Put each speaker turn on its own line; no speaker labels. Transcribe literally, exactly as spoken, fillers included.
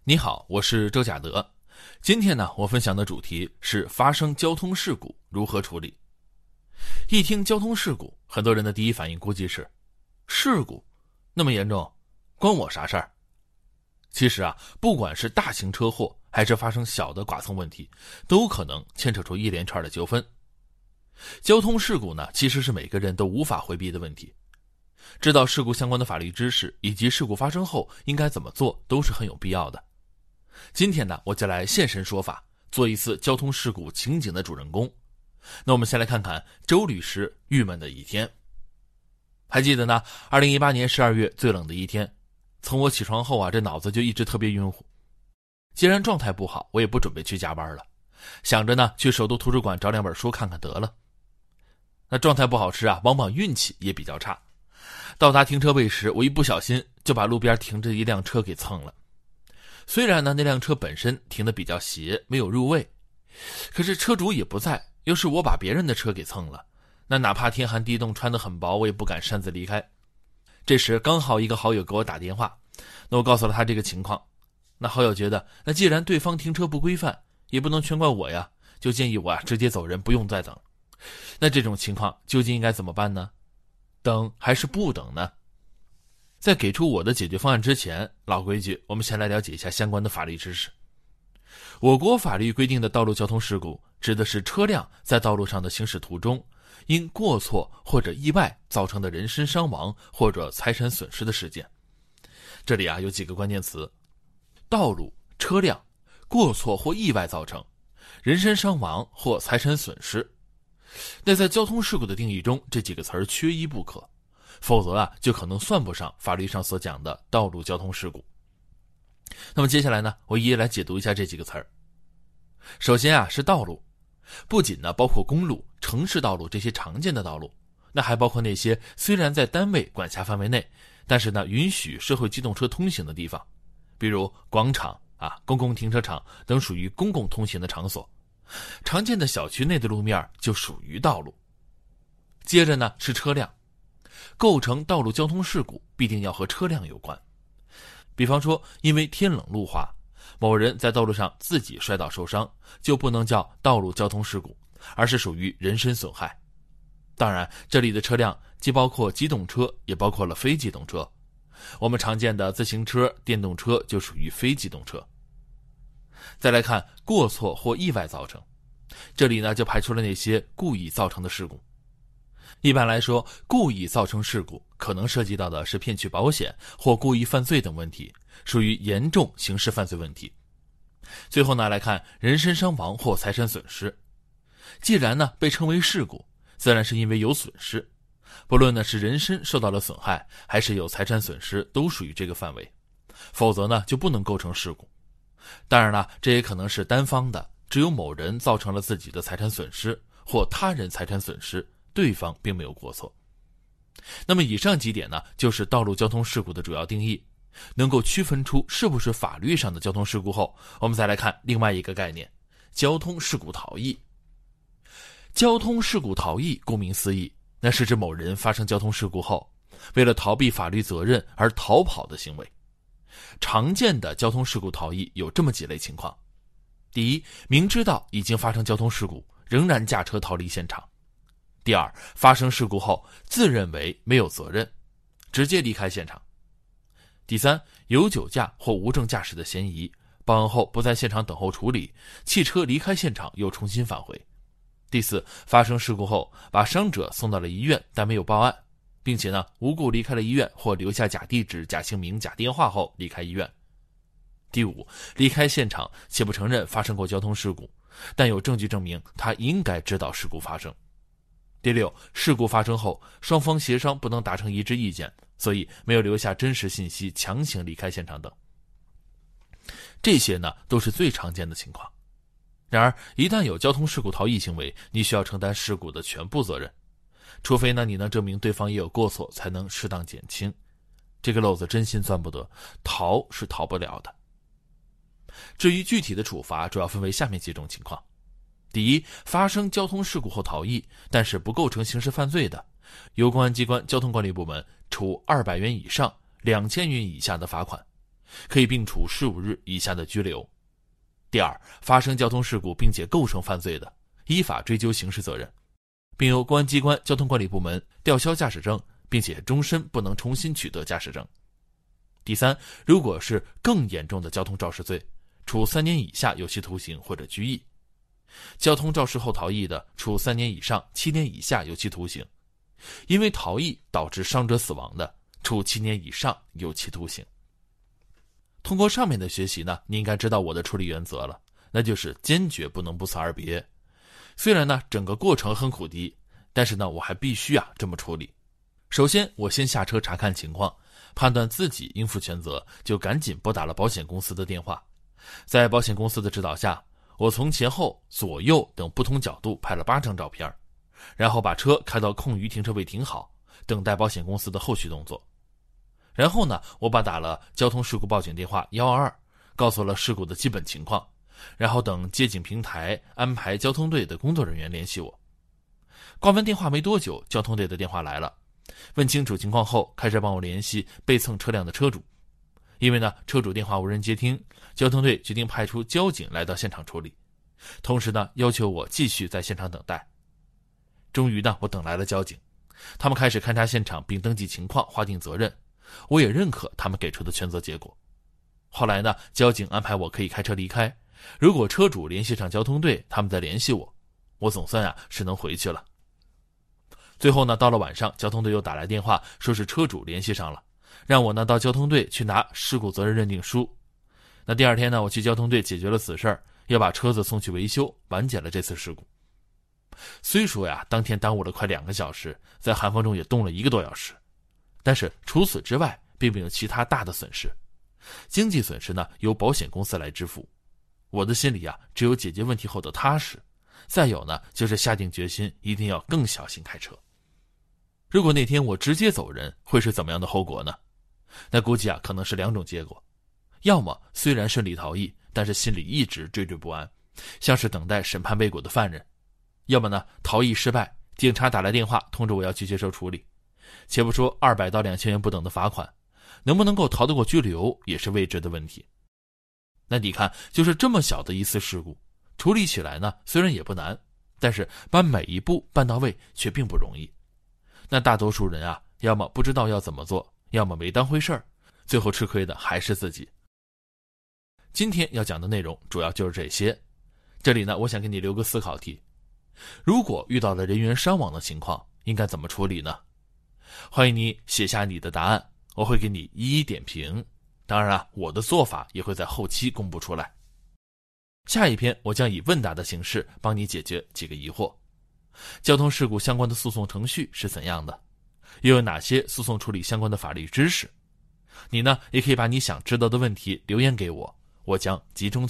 你好，我是周甲德。今天呢，我分享的主题是发生交通事故如何处理。一听交通事故，很多人的第一反应估计是事故那么严重，关我啥事儿？其实啊，不管是大型车祸还是发生小的剐蹭问题，都可能牵扯出一连串的纠纷。交通事故呢，其实是每个人都无法回避的问题。知道事故相关的法律知识以及事故发生后应该怎么做，都是很有必要的。今天呢，我就来现身说法，做一次交通事故情景的主人公。那我们先来看看周律师郁闷的一天。还记得呢，二零一八年十二月最冷的一天，从我起床后啊，这脑子就一直特别晕乎。既然状态不好，我也不准备去加班了，想着呢，去首都图书馆找两本书看看得了。那状态不好时啊，往往运气也比较差。到达停车位时，我一不小心就把路边停着一辆车给蹭了。虽然呢，那辆车本身停得比较斜，没有入位，可是车主也不在，又是我把别人的车给蹭了，那哪怕天寒地冻，穿得很薄，我也不敢擅自离开。这时刚好一个好友给我打电话，那我告诉了他这个情况。那好友觉得，那既然对方停车不规范，也不能全怪我呀，就建议我啊直接走人，不用再等。那这种情况究竟应该怎么办呢？等还是不等呢？在给出我的解决方案之前，老规矩，我们先来了解一下相关的法律知识。我国法律规定的道路交通事故，指的是车辆在道路上的行驶途中，因过错或者意外造成的人身伤亡或者财产损失的事件。这里啊有几个关键词：道路、车辆、过错或意外造成、人身伤亡或财产损失。那在交通事故的定义中，这几个词儿缺一不可，否则啊就可能算不上法律上所讲的道路交通事故。那么接下来呢，我一一来解读一下这几个词儿。首先啊是道路，不仅呢包括公路、城市道路这些常见的道路，那还包括那些虽然在单位管辖范围内，但是呢允许社会机动车通行的地方，比如广场啊、公共停车场等属于公共通行的场所。常见的小区内的路面就属于道路。接着呢是车辆，构成道路交通事故必定要和车辆有关。比方说，因为天冷路滑，某人在道路上自己摔倒受伤，就不能叫道路交通事故，而是属于人身损害。当然，这里的车辆既包括机动车，也包括了非机动车。我们常见的自行车、电动车就属于非机动车。再来看过错或意外造成，这里呢就排除了那些故意造成的事故。一般来说，故意造成事故可能涉及到的是骗取保险或故意犯罪等问题，属于严重刑事犯罪问题。最后呢来看人身伤亡或财产损失。既然呢被称为事故，自然是因为有损失，不论呢是人身受到了损害，还是有财产损失，都属于这个范围，否则呢就不能构成事故。当然了，这也可能是单方的，只有某人造成了自己的财产损失，或他人财产损失，对方并没有过错。那么以上几点呢，就是道路交通事故的主要定义。能够区分出是不是法律上的交通事故后，我们再来看另外一个概念，交通事故逃逸。交通事故逃逸顾名思义，那是指某人发生交通事故后，为了逃避法律责任而逃跑的行为。常见的交通事故逃逸有这么几类情况。第一，明知道已经发生交通事故，仍然驾车逃离现场。第二，发生事故后自认为没有责任，直接离开现场。第三，有酒驾或无证驾驶的嫌疑，报案后不在现场等候处理，汽车离开现场又重新返回。第四，发生事故后把伤者送到了医院，但没有报案，并且呢无故离开了医院，或留下假地址、假姓名、假电话后离开医院。第五，离开现场且不承认发生过交通事故，但有证据证明他应该知道事故发生。第六，事故发生后双方协商不能达成一致意见，所以没有留下真实信息，强行离开现场等。这些呢都是最常见的情况。然而一旦有交通事故逃逸行为，你需要承担事故的全部责任，除非呢你能证明对方也有过错，才能适当减轻。这个漏子真心钻不得，逃是逃不了的。至于具体的处罚，主要分为下面几种情况。第一，发生交通事故后逃逸，但是不构成刑事犯罪的，由公安机关交通管理部门处二百元以上两千元以下的罚款， 可以并处十五日以下的拘留。第二，发生交通事故并且构成犯罪的，依法追究刑事责任，并由公安机关交通管理部门吊销驾驶证，并且终身不能重新取得驾驶证。第三，如果是更严重的交通肇事罪，处三年以下有期徒刑或者拘役；交通肇事后逃逸的，处三年以上七年以下有期徒刑；因为逃逸导致伤者死亡的，处七年以上有期徒刑。通过上面的学习呢，你应该知道我的处理原则了，那就是坚决不能不辞而别。虽然呢整个过程很苦逼，但是呢我还必须啊这么处理。首先我先下车查看情况，判断自己应负全责，就赶紧拨打了保险公司的电话。在保险公司的指导下，我从前后左右等不同角度拍了八张照片，然后把车开到空余停车位停好，等待保险公司的后续动作。然后呢，我把打了交通事故报警电话一二二，告诉了事故的基本情况，然后等接警平台安排交通队的工作人员联系我。挂完电话没多久，交通队的电话来了，问清楚情况后，开始帮我联系被蹭车辆的车主。因为呢车主电话无人接听，交通队决定派出交警来到现场处理，同时呢要求我继续在现场等待。终于呢我等来了交警，他们开始勘察现场并登记情况，划定责任，我也认可他们给出的全责结果。后来呢交警安排我可以开车离开，如果车主联系上交通队，他们再联系我，我总算啊是能回去了。最后呢到了晚上，交通队又打来电话，说是车主联系上了，让我呢到交通队去拿事故责任认定书。那第二天呢我去交通队解决了此事儿，要把车子送去维修，完结了这次事故。虽说呀当天耽误了快两个小时，在寒风中也冻了一个多小时，但是除此之外并没有其他大的损失，经济损失呢由保险公司来支付。我的心里啊只有解决问题后的踏实，再有呢就是下定决心一定要更小心开车。如果那天我直接走人，会是怎么样的后果呢？那估计啊可能是两种结果，要么虽然顺利逃逸，但是心里一直惴惴不安，像是等待审判未果的犯人；要么呢逃逸失败，警察打来电话通知我要去接受处理，且不说二百到两千元不等的罚款，能不能够逃得过拘留也是未知的问题。那你看，就是这么小的一次事故，处理起来呢虽然也不难，但是把每一步办到位却并不容易。那大多数人啊，要么不知道要怎么做，要么没当回事儿，最后吃亏的还是自己。今天要讲的内容主要就是这些。这里呢我想给你留个思考题，如果遇到了人员伤亡的情况，应该怎么处理呢？欢迎你写下你的答案，我会给你一一点评。当然啊，我的做法也会在后期公布出来。下一篇我将以问答的形式帮你解决几个疑惑。交通事故相关的诉讼程序是怎样的？又有哪些诉讼处理相关的法律知识？你呢也可以把你想知道的问题留言给我，我将集中